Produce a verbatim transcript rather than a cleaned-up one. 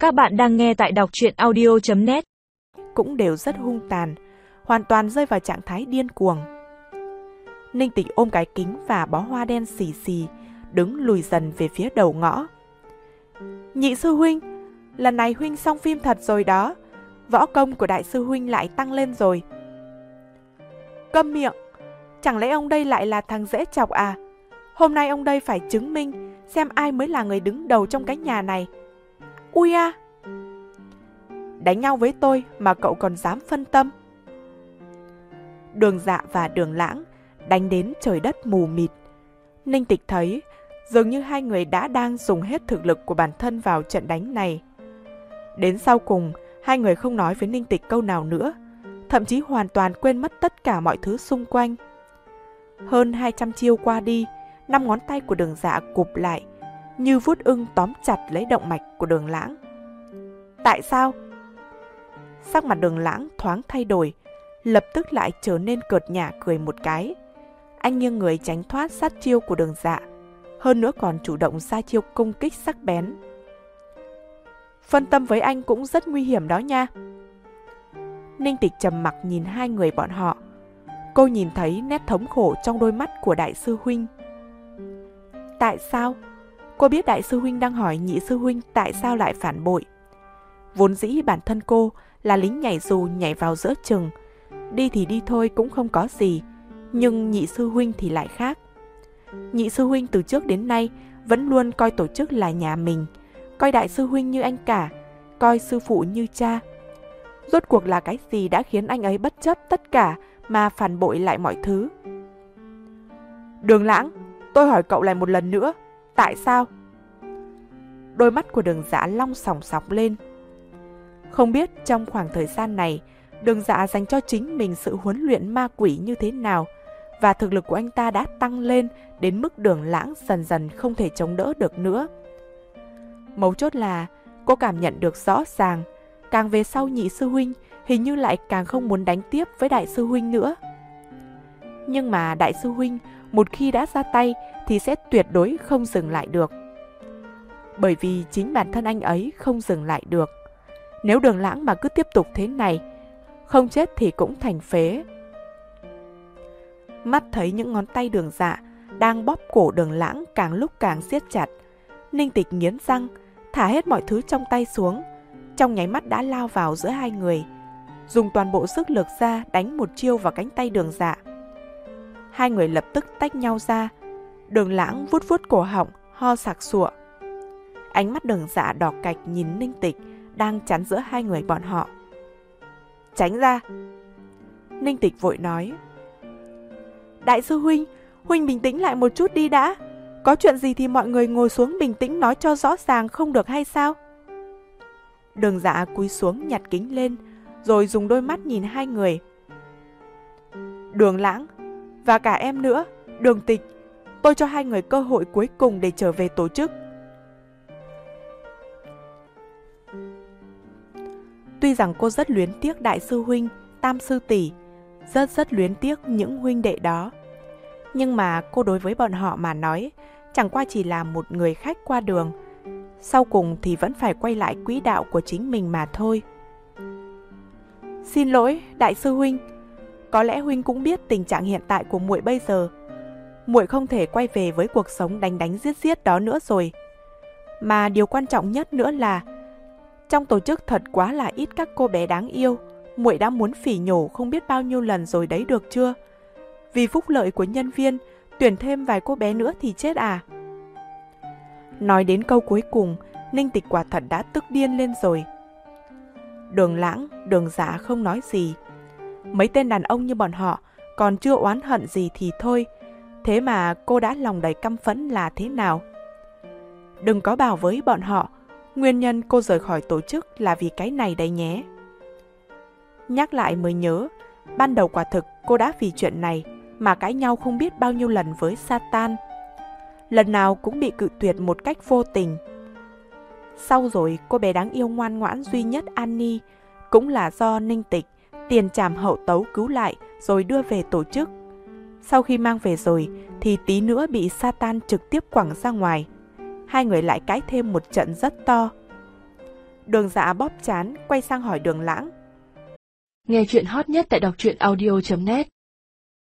Các bạn đang nghe tại đọc truyện audio chấm net. Cũng đều rất hung tàn, hoàn toàn rơi vào trạng thái điên cuồng. Ninh Tịch ôm cái kính và bó hoa đen xì xì, đứng lùi dần về phía đầu ngõ. Nhị sư huynh, lần này huynh xong phim thật rồi đó. Võ công của đại sư huynh lại tăng lên rồi. Câm miệng, chẳng lẽ ông đây lại là thằng dễ chọc à? Hôm nay ông đây phải chứng minh xem ai mới là người đứng đầu trong cái nhà này. Ui a! Đánh nhau với tôi mà cậu còn dám phân tâm. Đường Dạ và Đường Lãng đánh đến trời đất mù mịt. Ninh Tịch thấy dường như hai người đã đang dùng hết thực lực của bản thân vào trận đánh này. Đến sau cùng, hai người không nói với Ninh Tịch câu nào nữa, thậm chí hoàn toàn quên mất tất cả mọi thứ xung quanh. Hơn hai trăm chiêu qua đi, năm ngón tay của Đường Dạ cụp lại, như vuốt ưng tóm chặt lấy động mạch của Đường Lãng. Tại sao? Sắc mặt Đường Lãng thoáng thay đổi, lập tức lại trở nên cợt nhả cười một cái. Anh nghiêng người tránh thoát sát chiêu của Đường Dạ, hơn nữa còn chủ động ra chiêu công kích sắc bén. Phân tâm với anh cũng rất nguy hiểm đó nha. Ninh Tịch trầm mặc nhìn hai người bọn họ. Cô nhìn thấy nét thống khổ trong đôi mắt của đại sư huynh. Tại sao? Cô biết đại sư huynh đang hỏi nhị sư huynh tại sao lại phản bội. Vốn dĩ bản thân cô là lính nhảy dù nhảy vào giữa chừng, đi thì đi thôi cũng không có gì. Nhưng nhị sư huynh thì lại khác. Nhị sư huynh từ trước đến nay vẫn luôn coi tổ chức là nhà mình, coi đại sư huynh như anh cả, coi sư phụ như cha. Rốt cuộc là cái gì đã khiến anh ấy bất chấp tất cả mà phản bội lại mọi thứ? Đường Lãng, tôi hỏi cậu lại một lần nữa, tại sao? Đôi mắt của Đường Dạ long sòng sọc lên. Không biết trong khoảng thời gian này, Đường Dạ dành cho chính mình sự huấn luyện ma quỷ như thế nào, và thực lực của anh ta đã tăng lên đến mức Đường Lãng dần dần không thể chống đỡ được nữa. Mấu chốt là cô cảm nhận được rõ ràng, càng về sau nhị sư huynh hình như lại càng không muốn đánh tiếp với đại sư huynh nữa. Nhưng mà đại sư huynh một khi đã ra tay thì sẽ tuyệt đối không dừng lại được. Bởi vì chính bản thân anh ấy không dừng lại được. Nếu Đường Lãng mà cứ tiếp tục thế này, không chết thì cũng thành phế. Mắt thấy những ngón tay Đường Dạ đang bóp cổ Đường Lãng càng lúc càng siết chặt, Ninh Tịch nghiến răng, thả hết mọi thứ trong tay xuống, trong nháy mắt đã lao vào giữa hai người, dùng toàn bộ sức lực ra đánh một chiêu vào cánh tay Đường Dạ. Hai người lập tức tách nhau ra. Đường Lãng vuốt vuốt cổ họng, ho sặc sụa. Ánh mắt Đường Dạ đỏ cạch nhìn Ninh Tịch đang chắn giữa hai người bọn họ. Tránh ra! Ninh Tịch vội nói. Đại sư huynh, huynh bình tĩnh lại một chút đi đã. Có chuyện gì thì mọi người ngồi xuống bình tĩnh nói cho rõ ràng không được hay sao? Đường Dạ cúi xuống nhặt kính lên, rồi dùng đôi mắt nhìn hai người. Đường Lãng, và cả em nữa, Đường Tịch, tôi cho hai người cơ hội cuối cùng để trở về tổ chức. Tuy rằng cô rất luyến tiếc đại sư huynh, tam sư tỷ, rất rất luyến tiếc những huynh đệ đó, nhưng mà cô đối với bọn họ mà nói chẳng qua chỉ là một người khách qua đường, sau cùng thì vẫn phải quay lại quỹ đạo của chính mình mà thôi. Xin lỗi, đại sư huynh, có lẽ huynh cũng biết tình trạng hiện tại của muội bây giờ. Muội không thể quay về với cuộc sống đánh đánh giết giết đó nữa rồi. Mà điều quan trọng nhất nữa là trong tổ chức thật quá là ít các cô bé đáng yêu. Muội đã muốn phỉ nhổ không biết bao nhiêu lần rồi đấy, được chưa? Vì phúc lợi của nhân viên, tuyển thêm vài cô bé nữa thì chết à? Nói đến câu cuối cùng, Ninh Tịch quả thật đã tức điên lên rồi. Đường Lãng, Đường Dạ không nói gì. Mấy tên đàn ông như bọn họ còn chưa oán hận gì thì thôi, thế mà cô đã lòng đầy căm phẫn là thế nào? Đừng có bảo với bọn họ nguyên nhân cô rời khỏi tổ chức là vì cái này đấy nhé. Nhắc lại mới nhớ, ban đầu quả thực cô đã vì chuyện này mà cãi nhau không biết bao nhiêu lần với Satan. Lần nào cũng bị cự tuyệt một cách vô tình. Sau rồi cô bé đáng yêu ngoan ngoãn duy nhất Annie cũng là do Ninh Tịch tiền trảm hậu tấu cứu lại rồi đưa về tổ chức. Sau khi mang về rồi thì tí nữa bị Satan trực tiếp quẳng ra ngoài. Hai người lại cãi thêm một trận rất to. Đường Dạ bóp trán, quay sang hỏi Đường Lãng. Nghe chuyện hot nhất tại đọc truyện audio chấm net